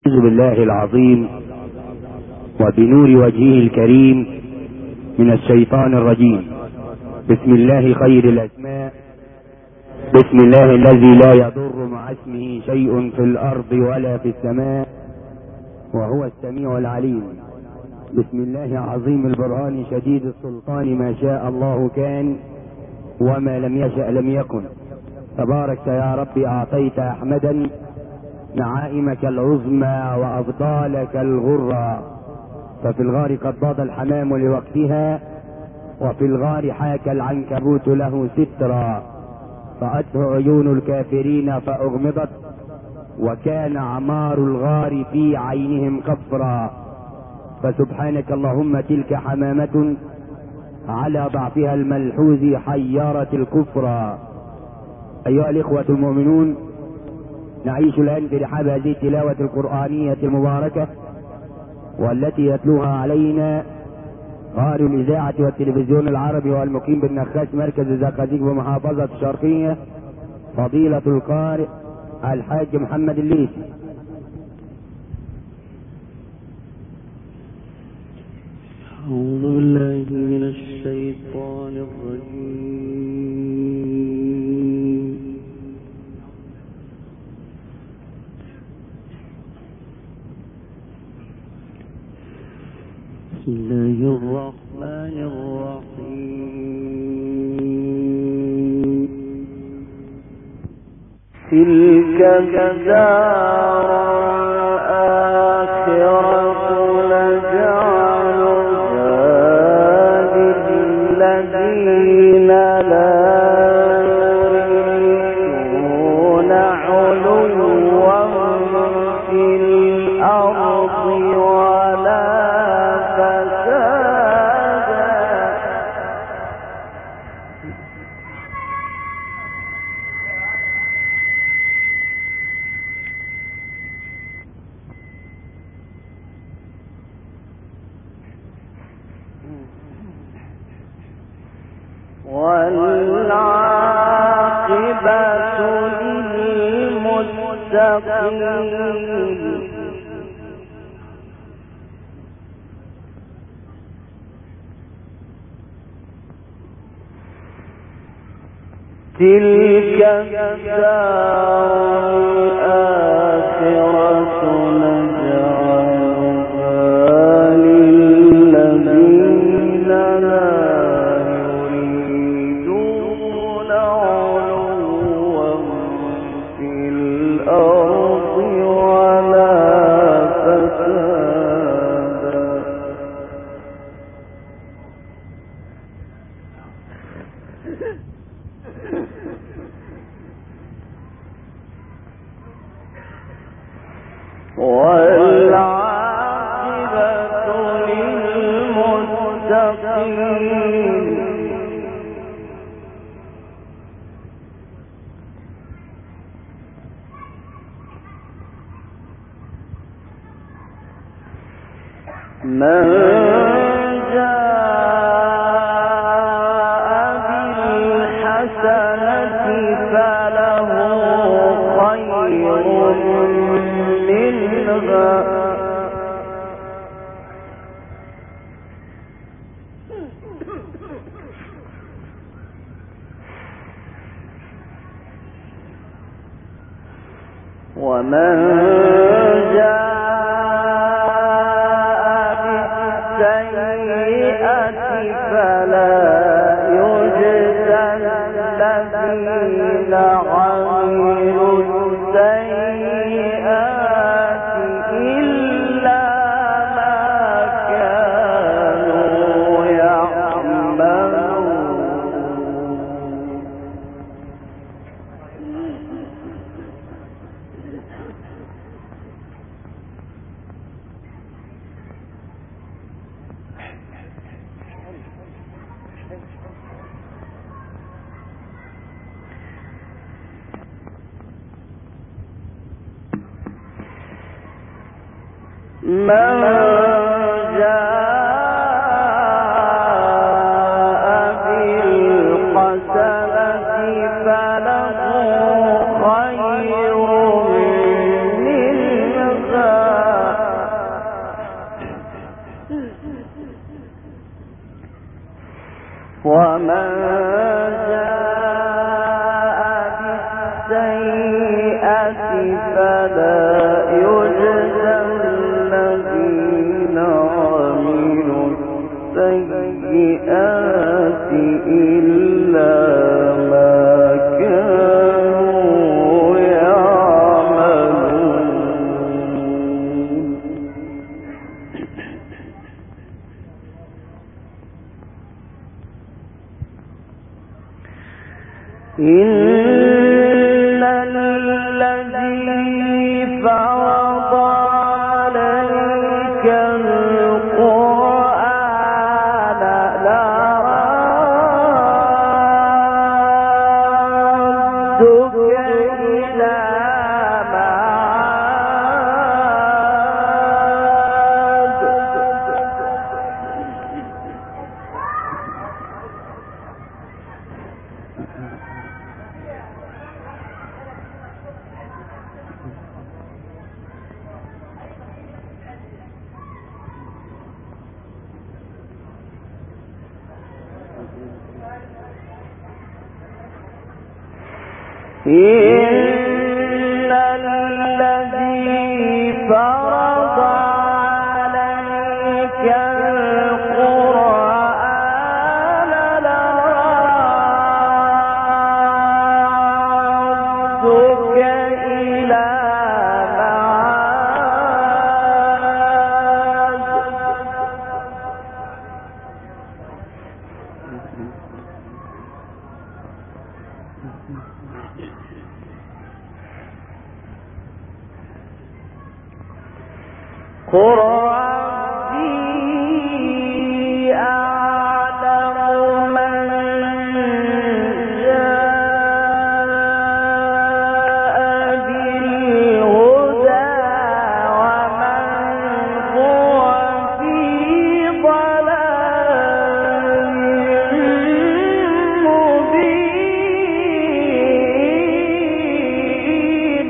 أعوذ بالله العظيم وبنور وجهه الكريم من الشيطان الرجيم. بسم الله خير الأسماء، بسم الله الذي لا يضر مع اسمه شيء في الأرض ولا في السماء وهو السميع العليم. بسم الله عظيم البرهان شديد السلطان، ما شاء الله كان وما لم يشأ لم يكن. تبارك يا رب أعطيت أحمدا نعائمك العظمى وأفضالك الغرى، ففي الغار قد ضاد الحمام لوقتها، وفي الغار حاك العنكبوت له سترا، رأته عيون الكافرين فأغمضت، وكان عمار الغار في عينهم كفرا. فسبحانك اللهم تلك حمامة على ضعفها الملحوظ حيرت الكفرا. أيها الإخوة المؤمنون، نعيش الآن في رحاب هذه التلاوة القرآنية المباركة، والتي يتلوها علينا قارئ الإذاعة والتلفزيون العربي والمقيم بالنخاس مركز الزقازيق بمحافظة الشرقية، فضيلة القارئ الحاج محمد الليثي. أعوذ بالله من الشيطان الرجيم. بسم الله الرحمن الرحيم. تلك الدار الآخرة نجعلها للذين لا يريدون علوا في الأرض ولا والعاقبة للمتقين. تلك الدار الآخرة نجعلها للذين لا يريدون علوا في الأرض ولا فسادا. والعاقبة للمتقين. من جاء بالحسنة فله خير منها ومن جاء بالسيئة فلا يجزى الذين عملوا السيئات إلا ما كانوا يعملون. من جاء بالحسنة فله خير منها إن الذي فرض عليك القرآن لرادك إلى قل ربي أعلم من جاء بالهدى ومن هو في ضلال مبين.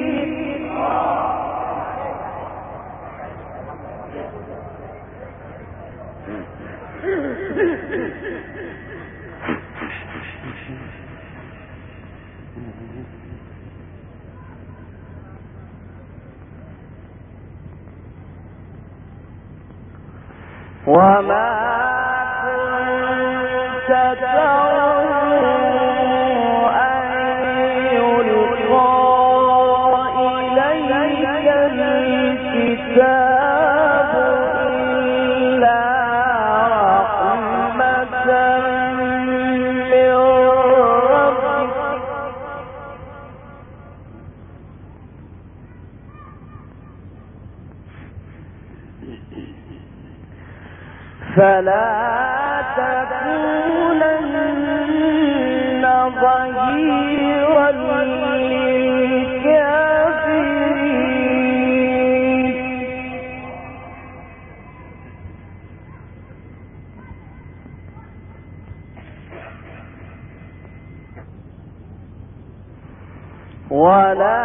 وما كنت ترجو أن يلقى إليك الكتاب إلا رحمة من ربك فلا تكونن ظهيرا للكافرين. ولا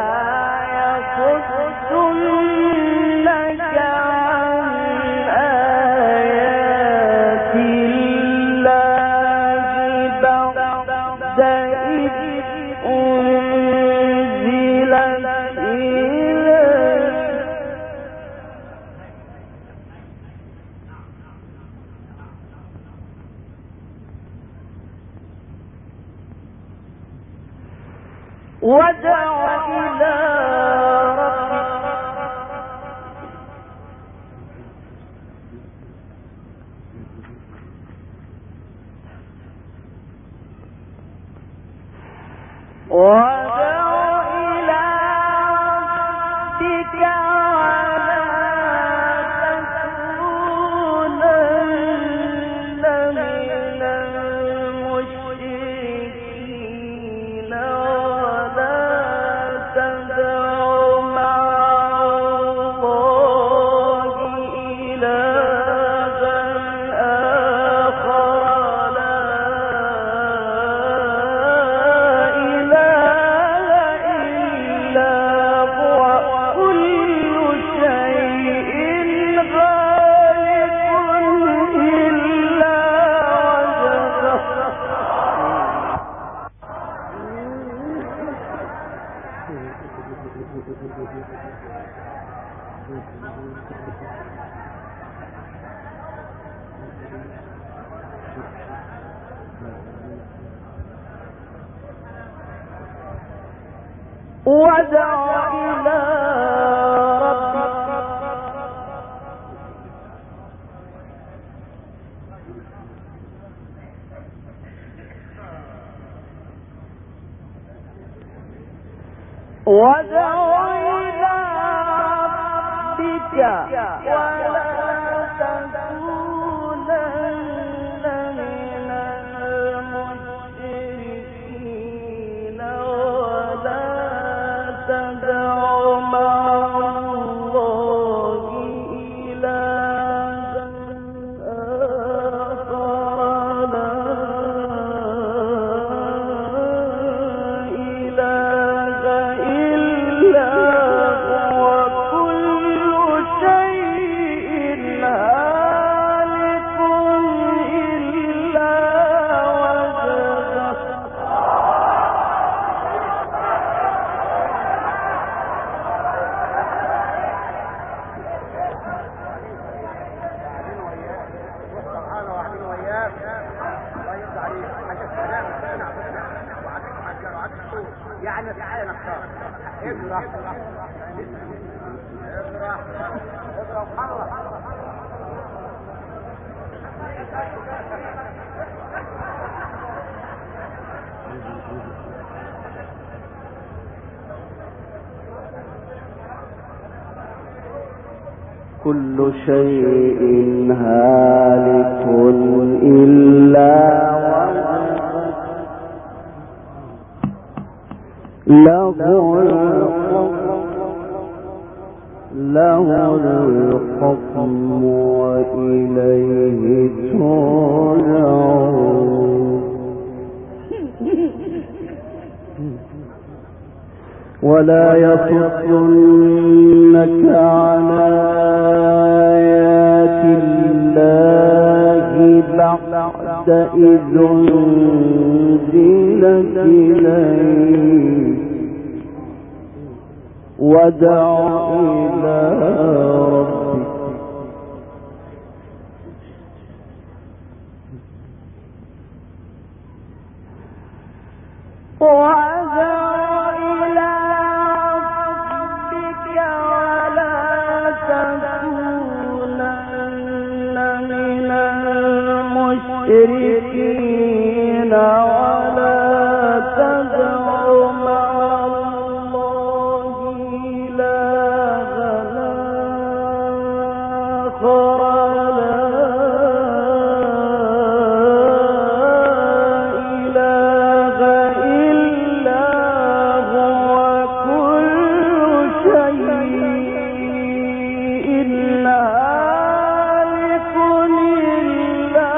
يصدنك عن آيات الله بعد إذ أنزلت إليك. وادع إلى ربك ولا تكونن من المشركين ولا تدع مع الله إلها آخر لا إله وادع إلى ربك ولا تكونن من المشركين ولا تدع مع الله إلها آخر لا إله إلا هو كل شيء هالك إلا وجهه يعني تعالى نختار اجرح وخلص كل شيء هالك إلا وجهه له الحكم وإليه ترجعون ولا يصدنك عن آيات الله بعد إذ أنزلت إليك ودع إلى ربك المشركين ولا تدع مع الله إلها آخر لا إله إلا هو كل شيء هالك إلا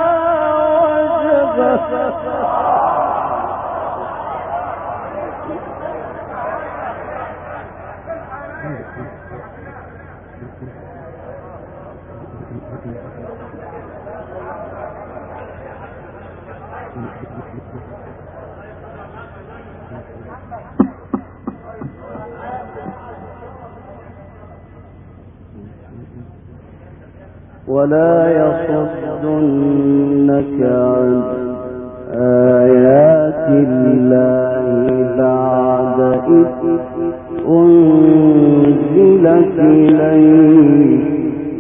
ولا يصدنك عن آيات الله بعد إذ أنزلت إليك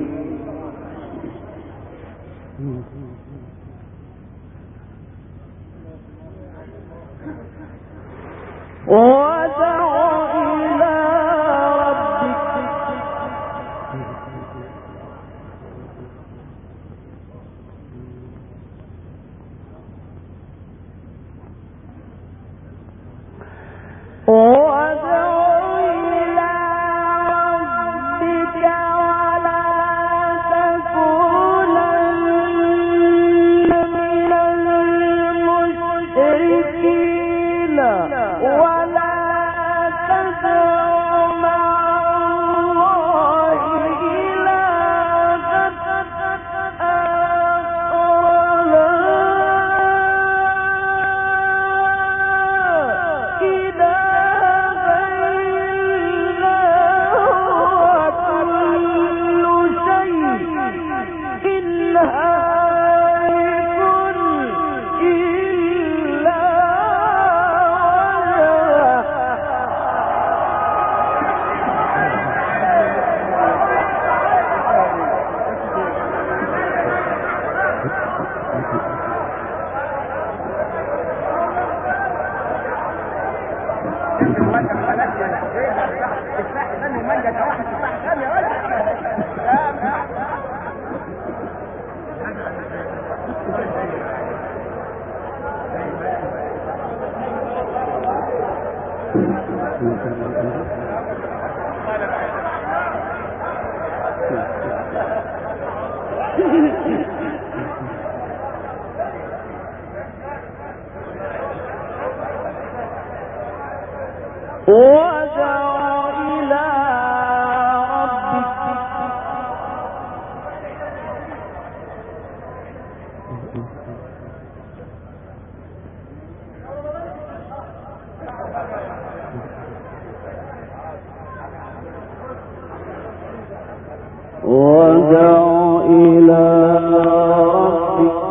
ودع إلى ربك ولا وادع إلى ربك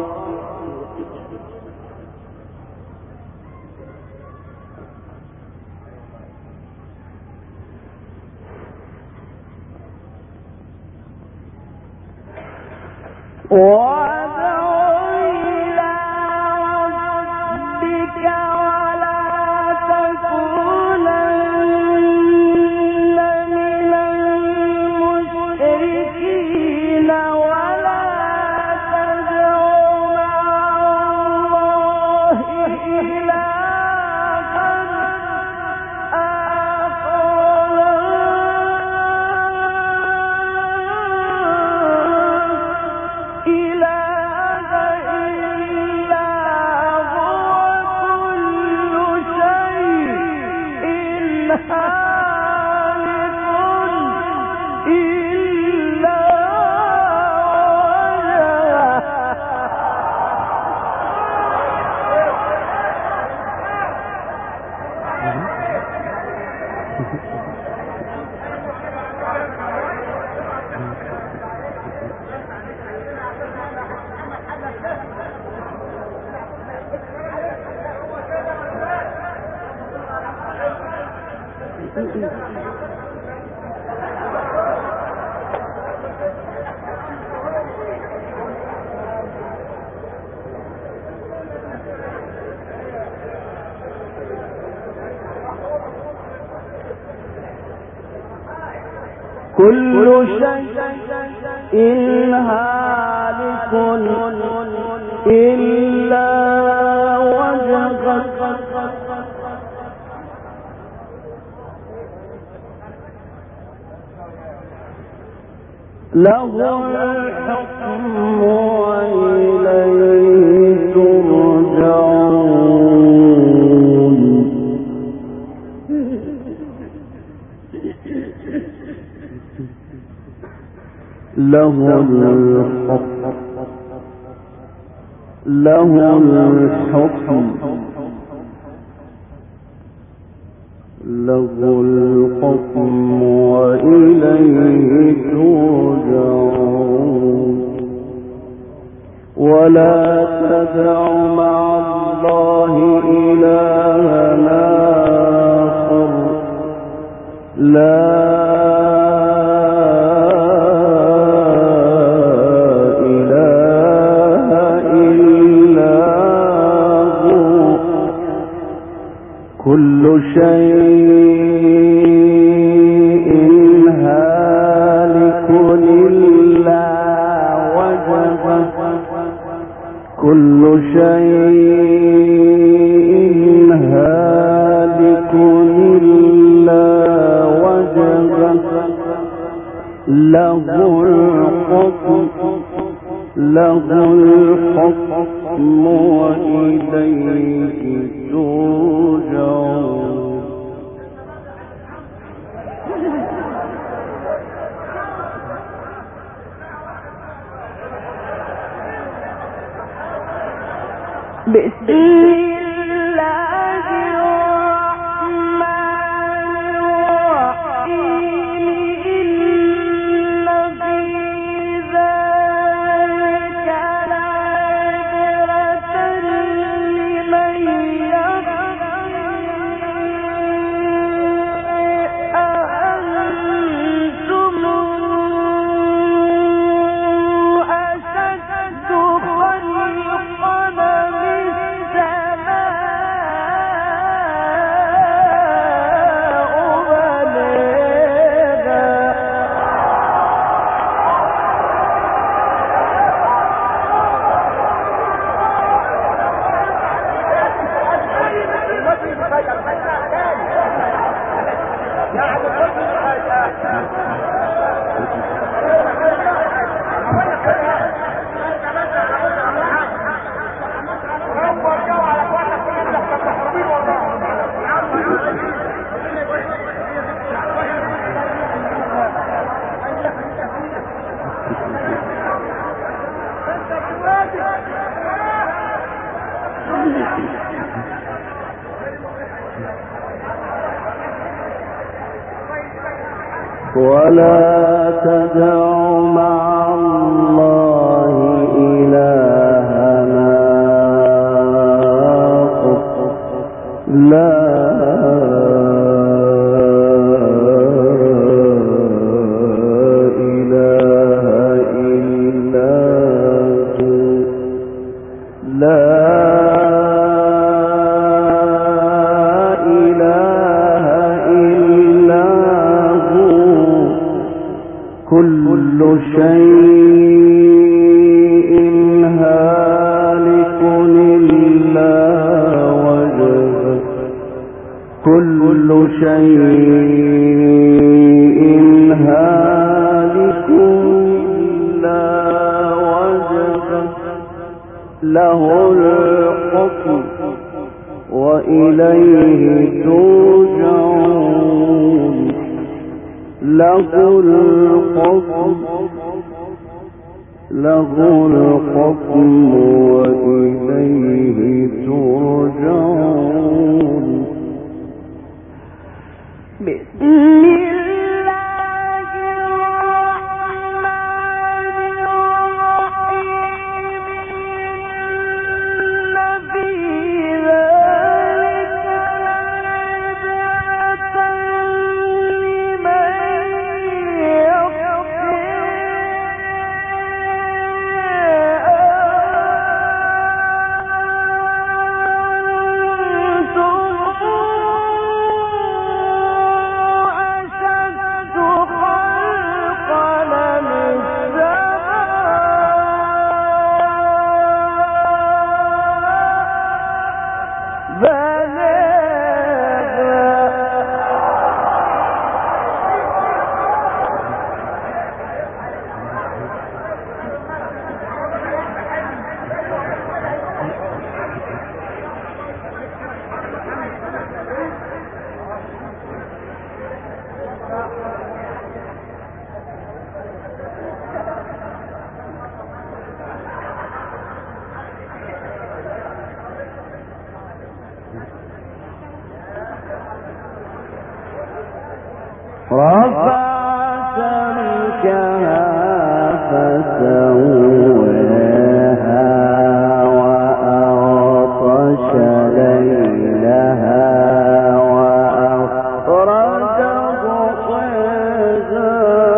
كل شيء هالك إلا وجهه له الحكم وإليه ترجعون. له الحكم وإليه ترجعون. ولا تدع مع الله إلها آخر لا كل شيء هالك إلا وجهه كل شيء هالك إلا وجهه له الحكم وإليه ترجعون. بسم الله الرحمن الرحيم. إن في ذلك لعبرة لمن أأنتم أشد خلقا من السماء ولا تدع مع الله إلهنا لا إله إلا هو لا إله إلا هو كل شيء هالك إلا وجهه كل شيء هالك إلا وجهه له الحكم وإليه ترجعون له الحكم وإليه ترجعون بسم الله الرحمن الرحيم إن في ذلك لعبرة رفع سمكها فسواها وأغطش ليلها وأخرج ضحاها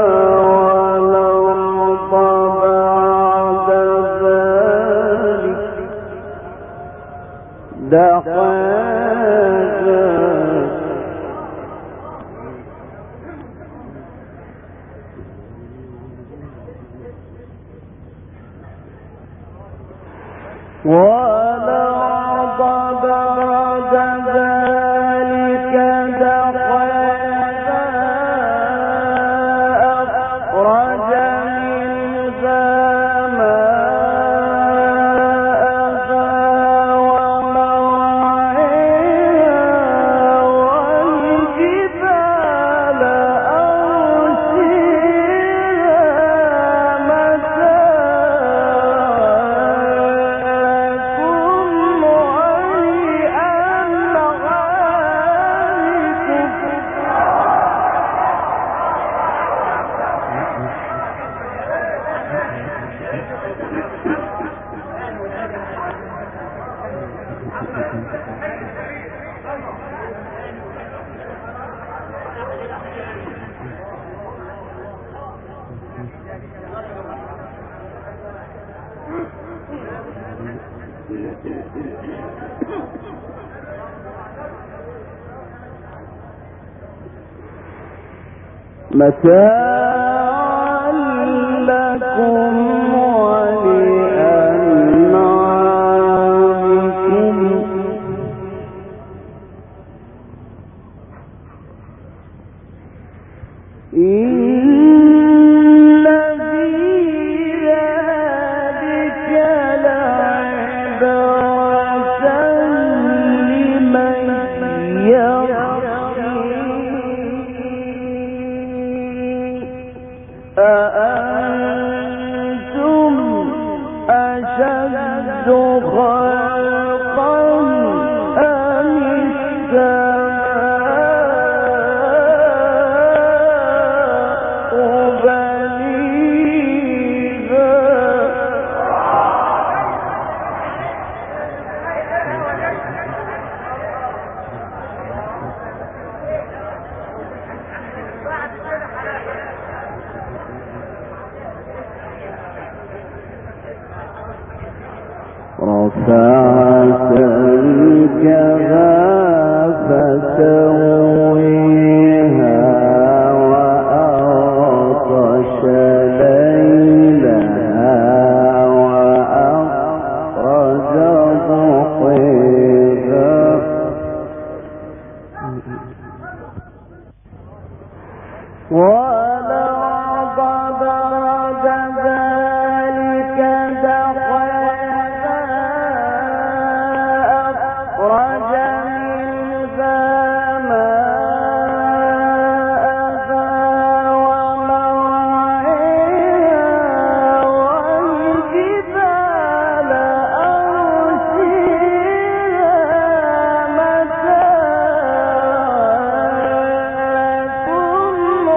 والأرض بعد ذلك دحاها والأرض بعد ذلك دحاها أخرج منها ماءها ومرعاها والجبال أرساها متاعا لكم ولأنعامكم إن في ذلك لعبرة لمن يخشى أأنتم أشد خلقا أم السماء رفعت الكفا فسويها وأغطش ليلها وأخرج ضحيها والأرض بعد ذلك دحاها أخرج منها ماءها ومرعاها والجبال أرسيها متاعا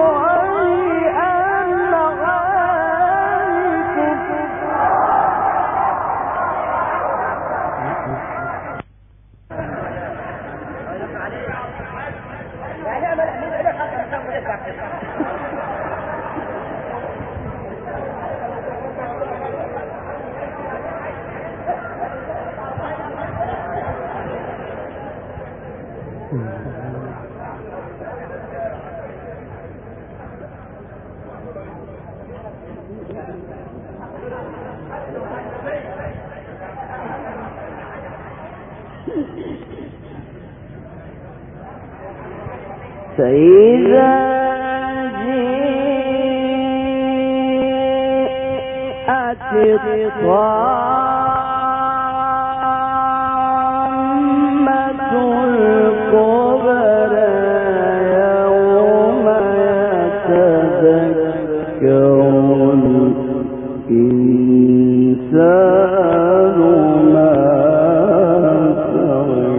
فإذا جاءت الطامة الكبرى يوم يتذكر الإنسان ما سعى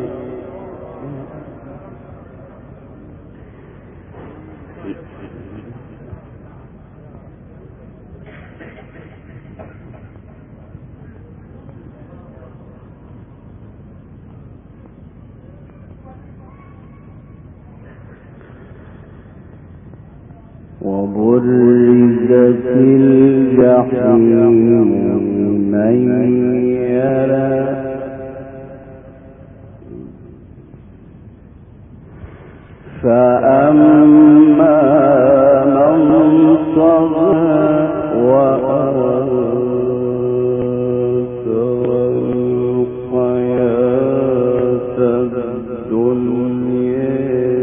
وبرزت الجحيم لمن يرى فأما من طغى وآثر الحياة الدنيا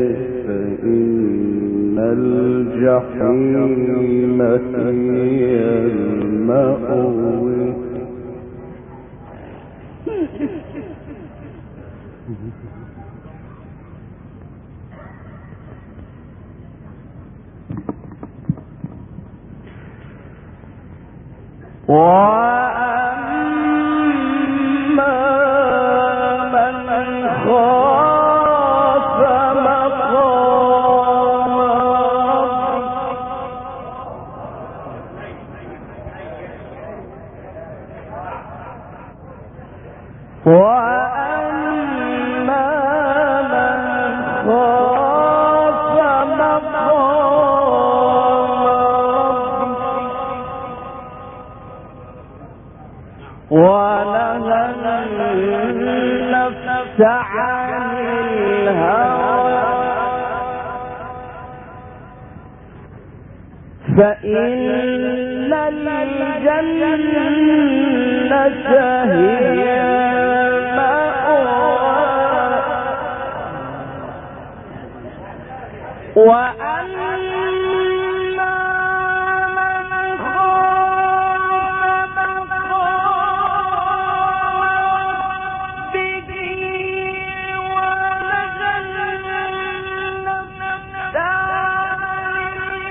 فإن الجحيم هي المأوى وأما من خاف مقام ربه وأما من خاف مقام ونهى النفس عن الهوى فإن الجنة هي المأوى وأما من خاف مقام ربه ونهى النفس عن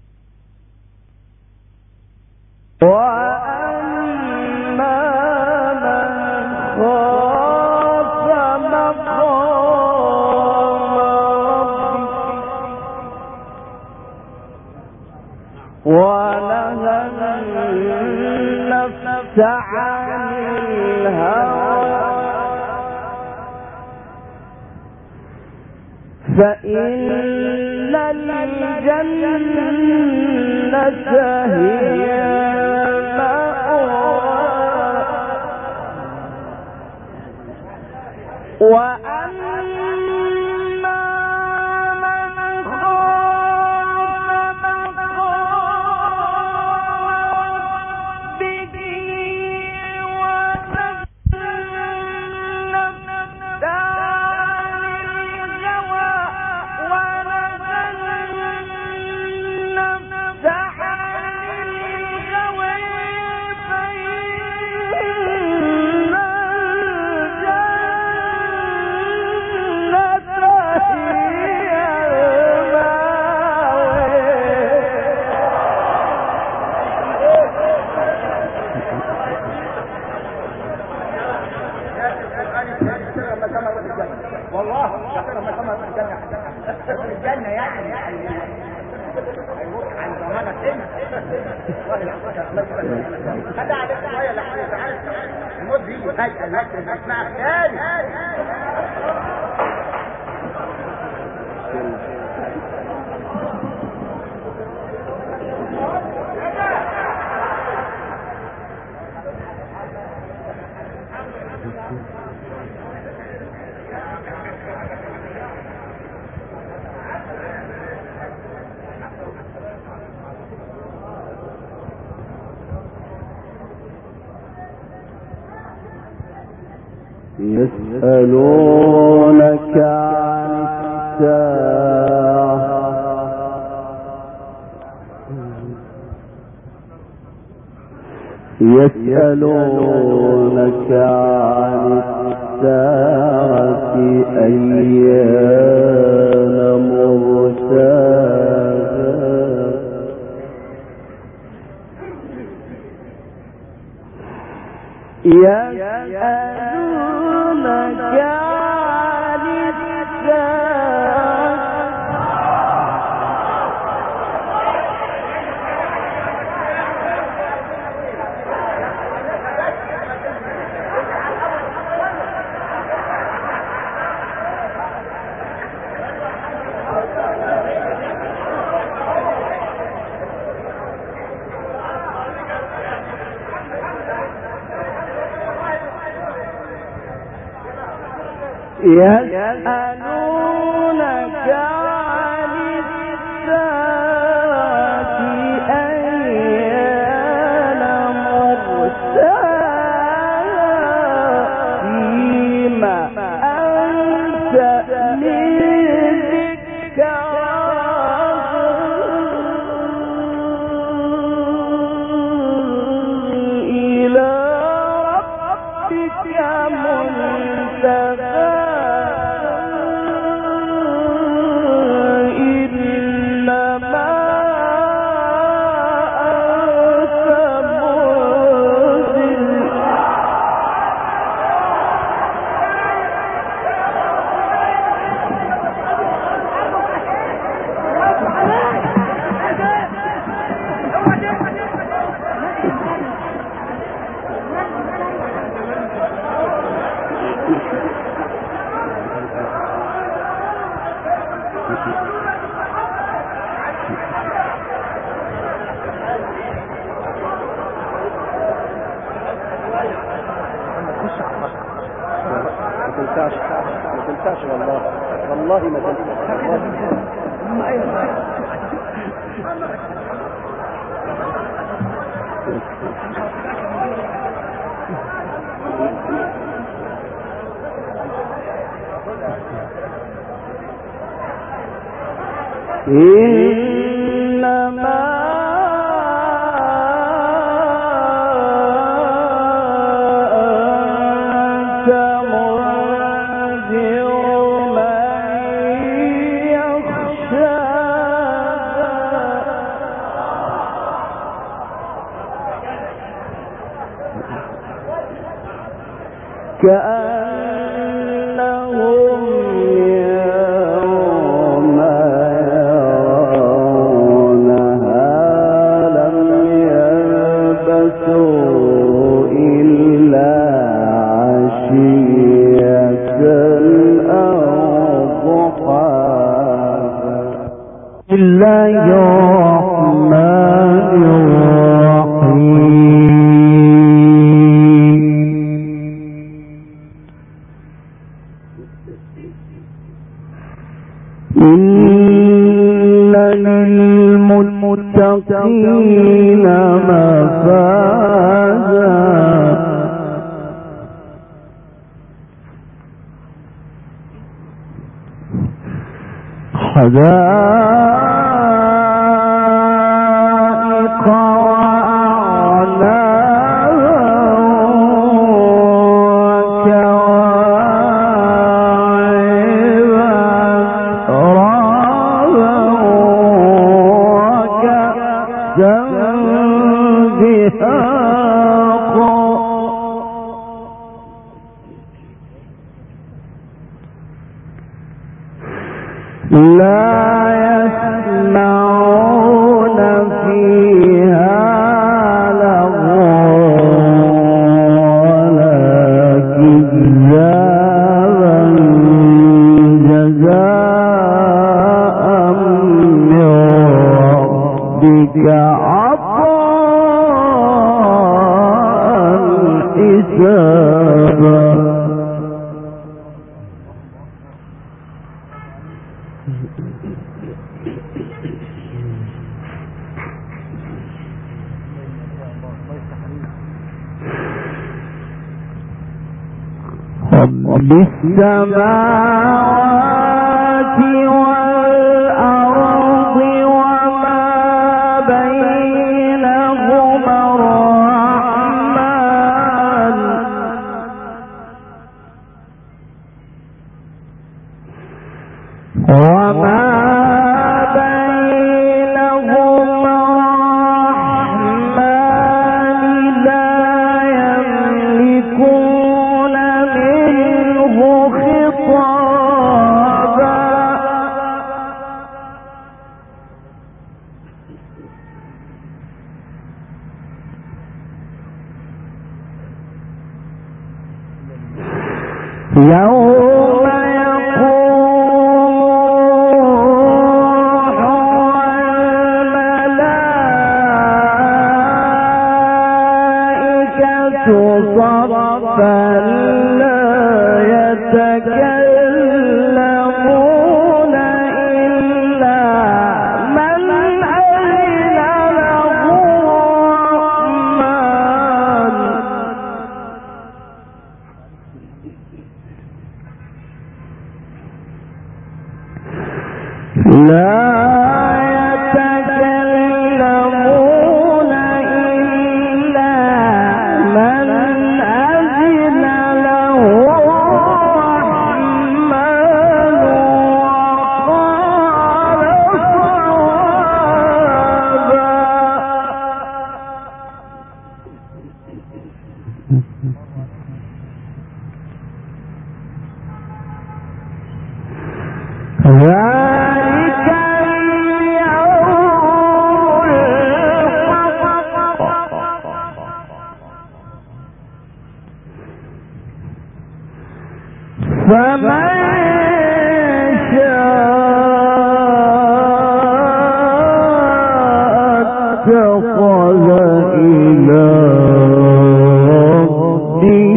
وأما ونهى النفس عن الهوى فإن الجنة هي وأما من خاف مقام ربه ونهى عن الهوى والله شكرا ما كما في الجنة الجنة يعني هيروح عن ضمانك انت خلي عليك شوية لحظة تعالى الموت دي فجأة لكن اسمعك تاني يسألونك عن الساعة يسألونك عن الساعة أيان مرساها يسألونك عن الساعة يسألونك عن الساعة أيان مرساها فيما أنت من ذكراها إلى ربك منتهاها ما تنساش والله ما إنما كأنهم يوم يرونها الله الرحمن الرحيم. إن للمتقين مفازا حدائق لا يسمعون فيها لغوا ولا كذابا جزاء من ربك عطاء حسابا. رب السماوات والأرض وما بينهما الرحمن وما بينهما الرحمن لا يملكون منه خطابا. يوم يقوم الملائكة صفا لا يتكلمون إلا من أذن له الرحمن لا يتكلمون إلا من أذن له الرحمن وقال صوابا. ذلك اليوم الحق فمن شاء اتخذ إلى ربه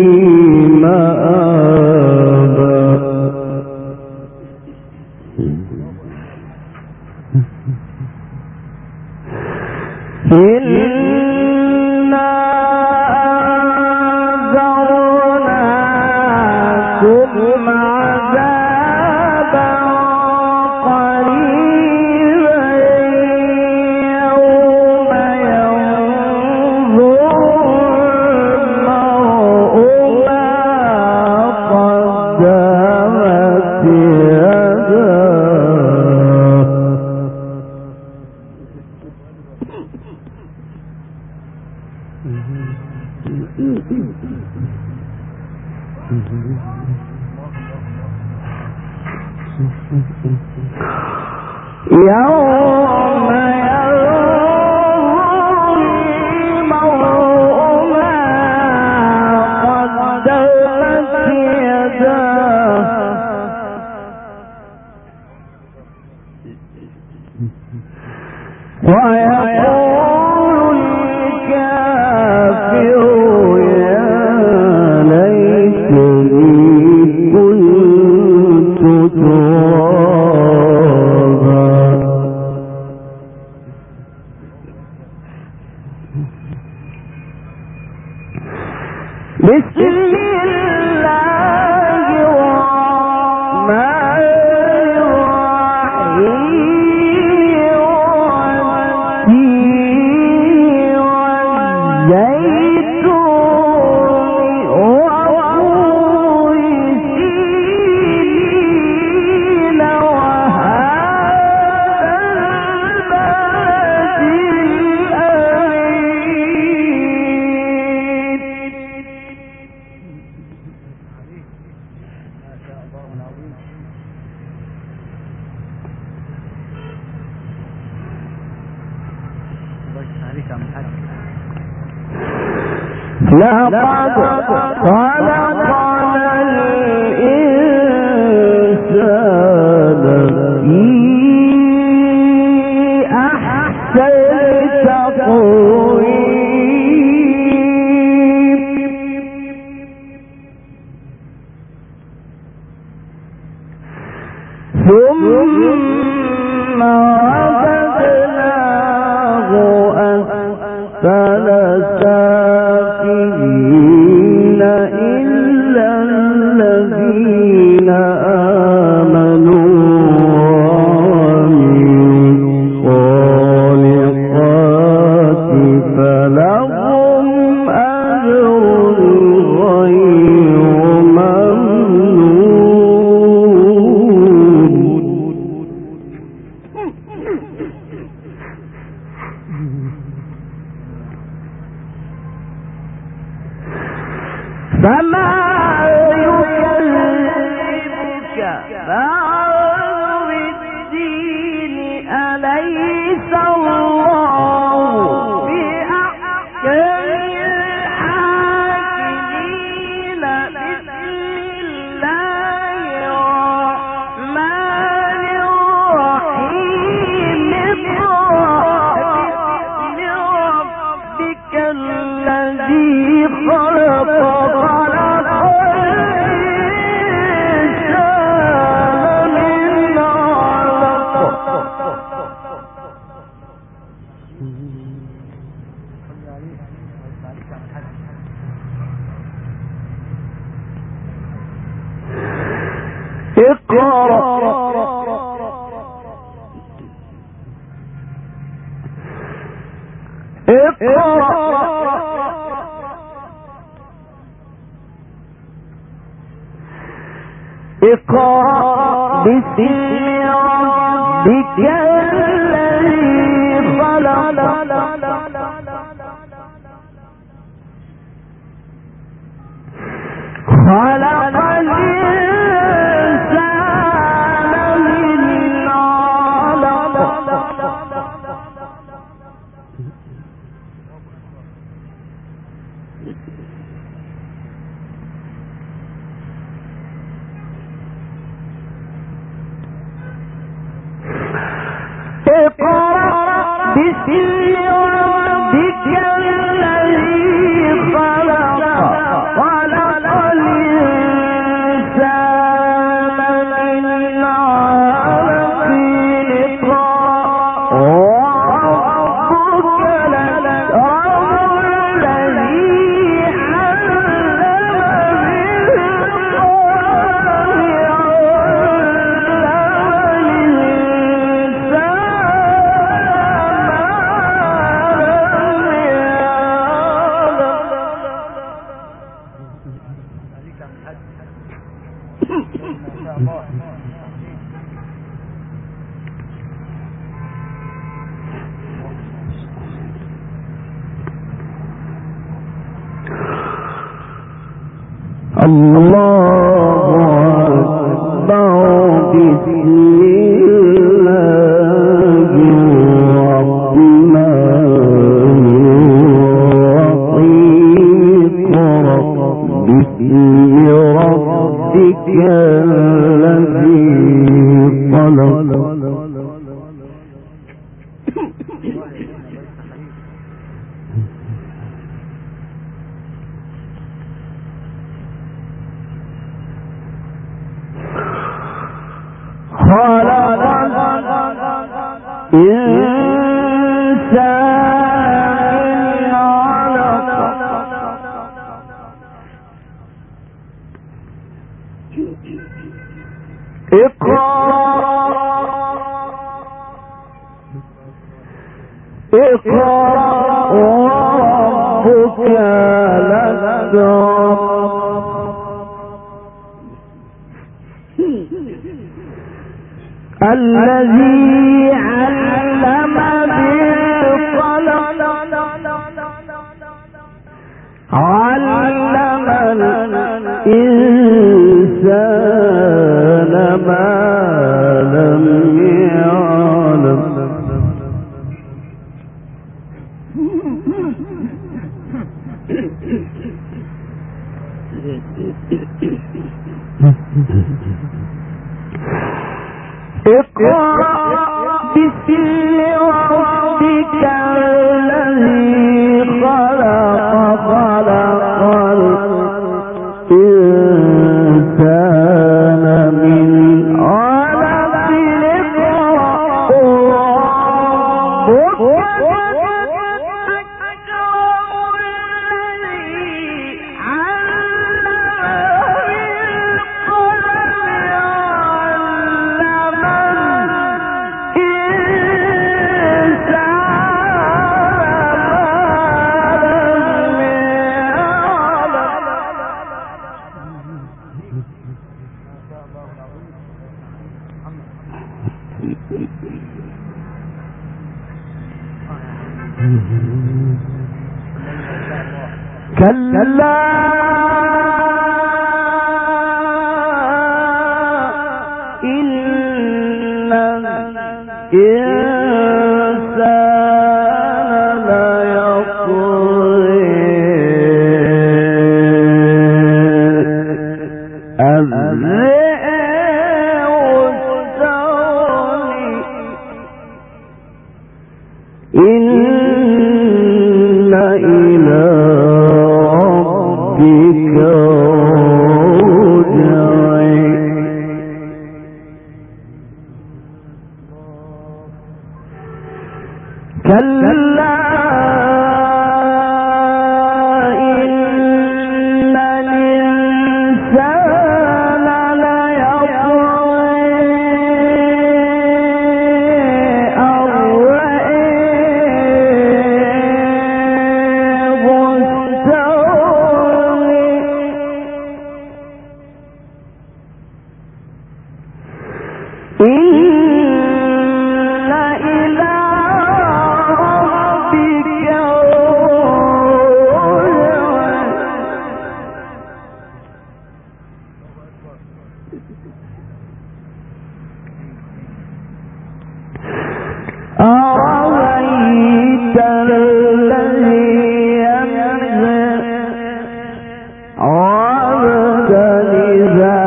مآبا. إنا أنذرناكم عذابا قريبا يوم ينظر المرء ما قدمت يداه. يوم ينظر المرء ما قدمت يداه اقرأ باسم ربك الذي خلق الإنسان من علق اقرأ باسم ربك الذي خلق الإنسان من علق اقرأ وربك الأكرم الذي الله أكبر بسم الله الرحمن الرحيم بسم ربك الذي خلق الذي علم بالقلم علم الإنسان ما لم يعلم اقرأ باسم ربك الذي خلق الإنسان من علق كلا إن الإنسان ليطغى أن رآه استغنى إن إلى ربك رجعي كلا إن الإنسان ليطغى أن رآه استغنى إن إلى ربك أرأيت الذي ينهى عبدا إذا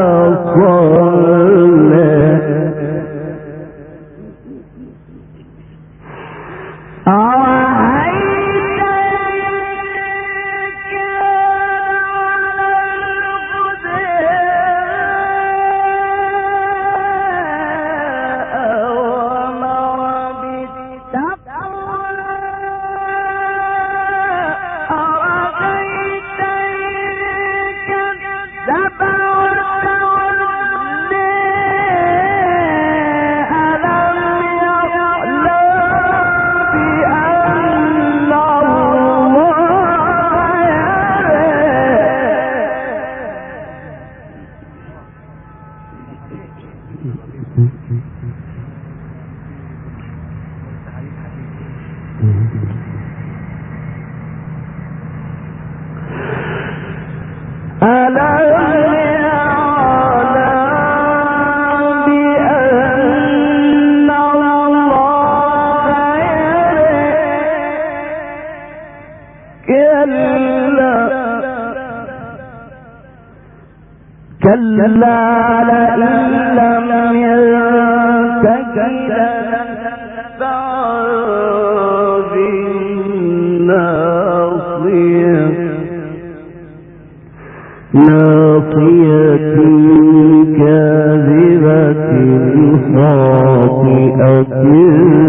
صلى أرأيت إن كان على الهدى أرأيت إن كذب وتولى ألم يعلم بأن الله ألم يعلم بأن الله يرى كلا لئن لم ينته لنسفعا بالناصية ناصية كاذبة خاطئة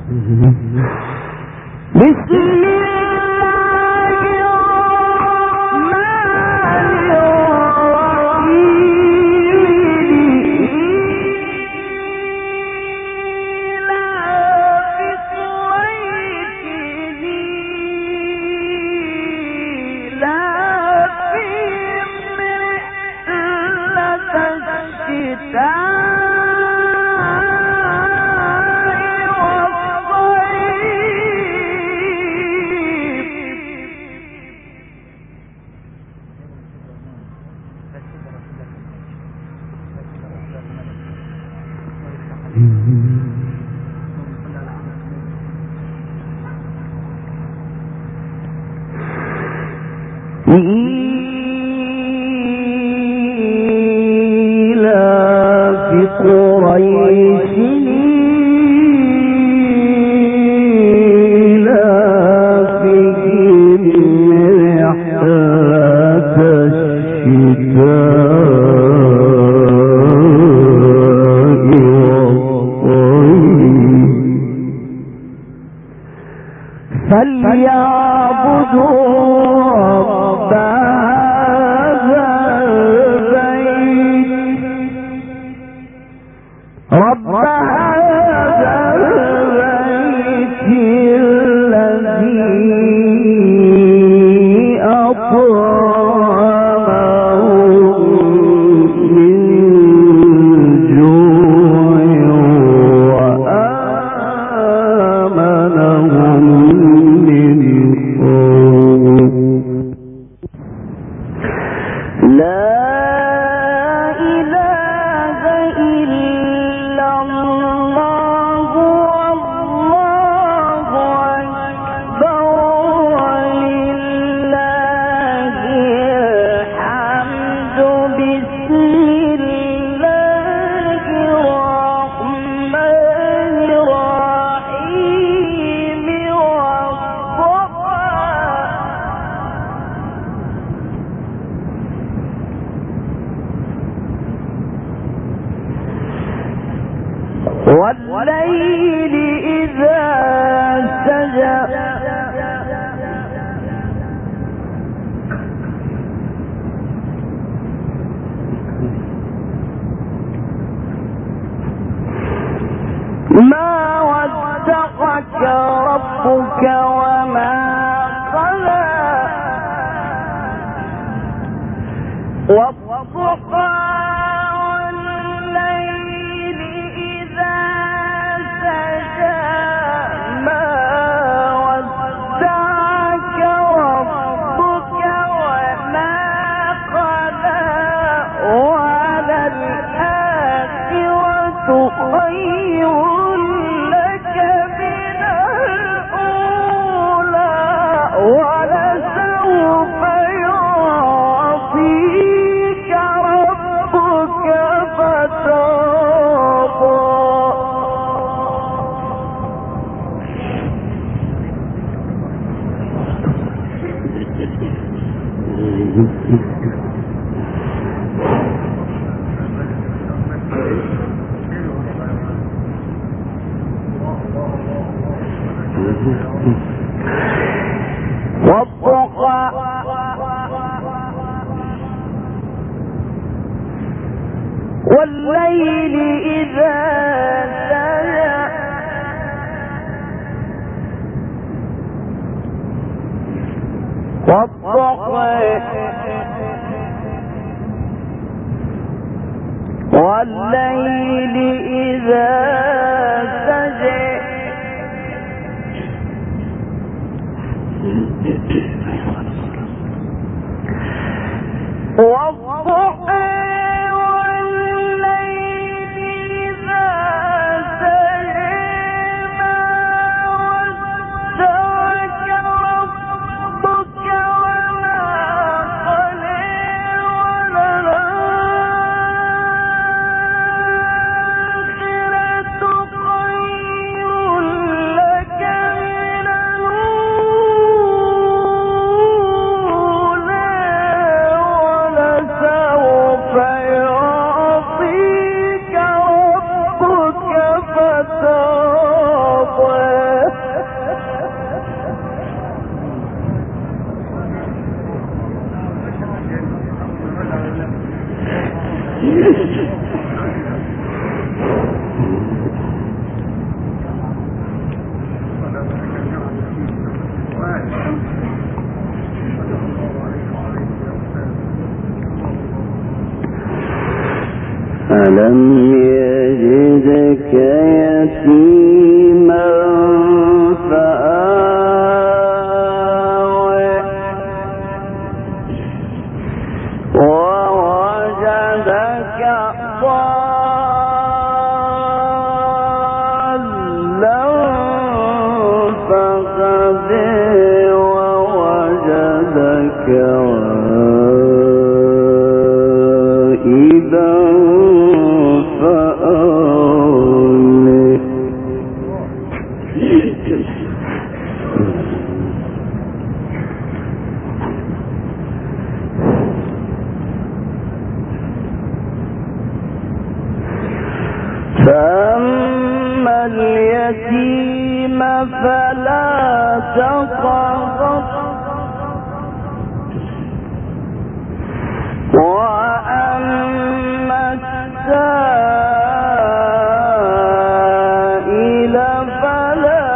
والليل إذا سجى ما ودعك ربك وما قلى والضحى والليل إذا سجى والليل إذا سجى والضحى فترضى ألم يجدك يتيما فآوى ووجدك ضالا فهدى ووجدك عائلا فأغنى فأما اليتيم فلا تقهر وأما السائل فلا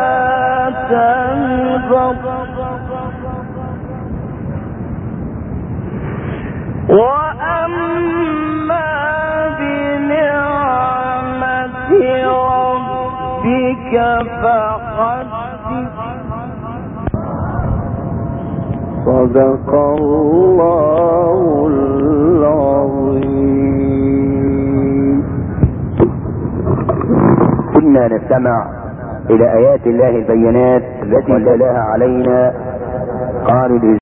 تنهر وأما بنعمة ربك فحدث صدق الله العظيم. كنا نستمع إلى آيات الله البينات التي تلاها علينا قانون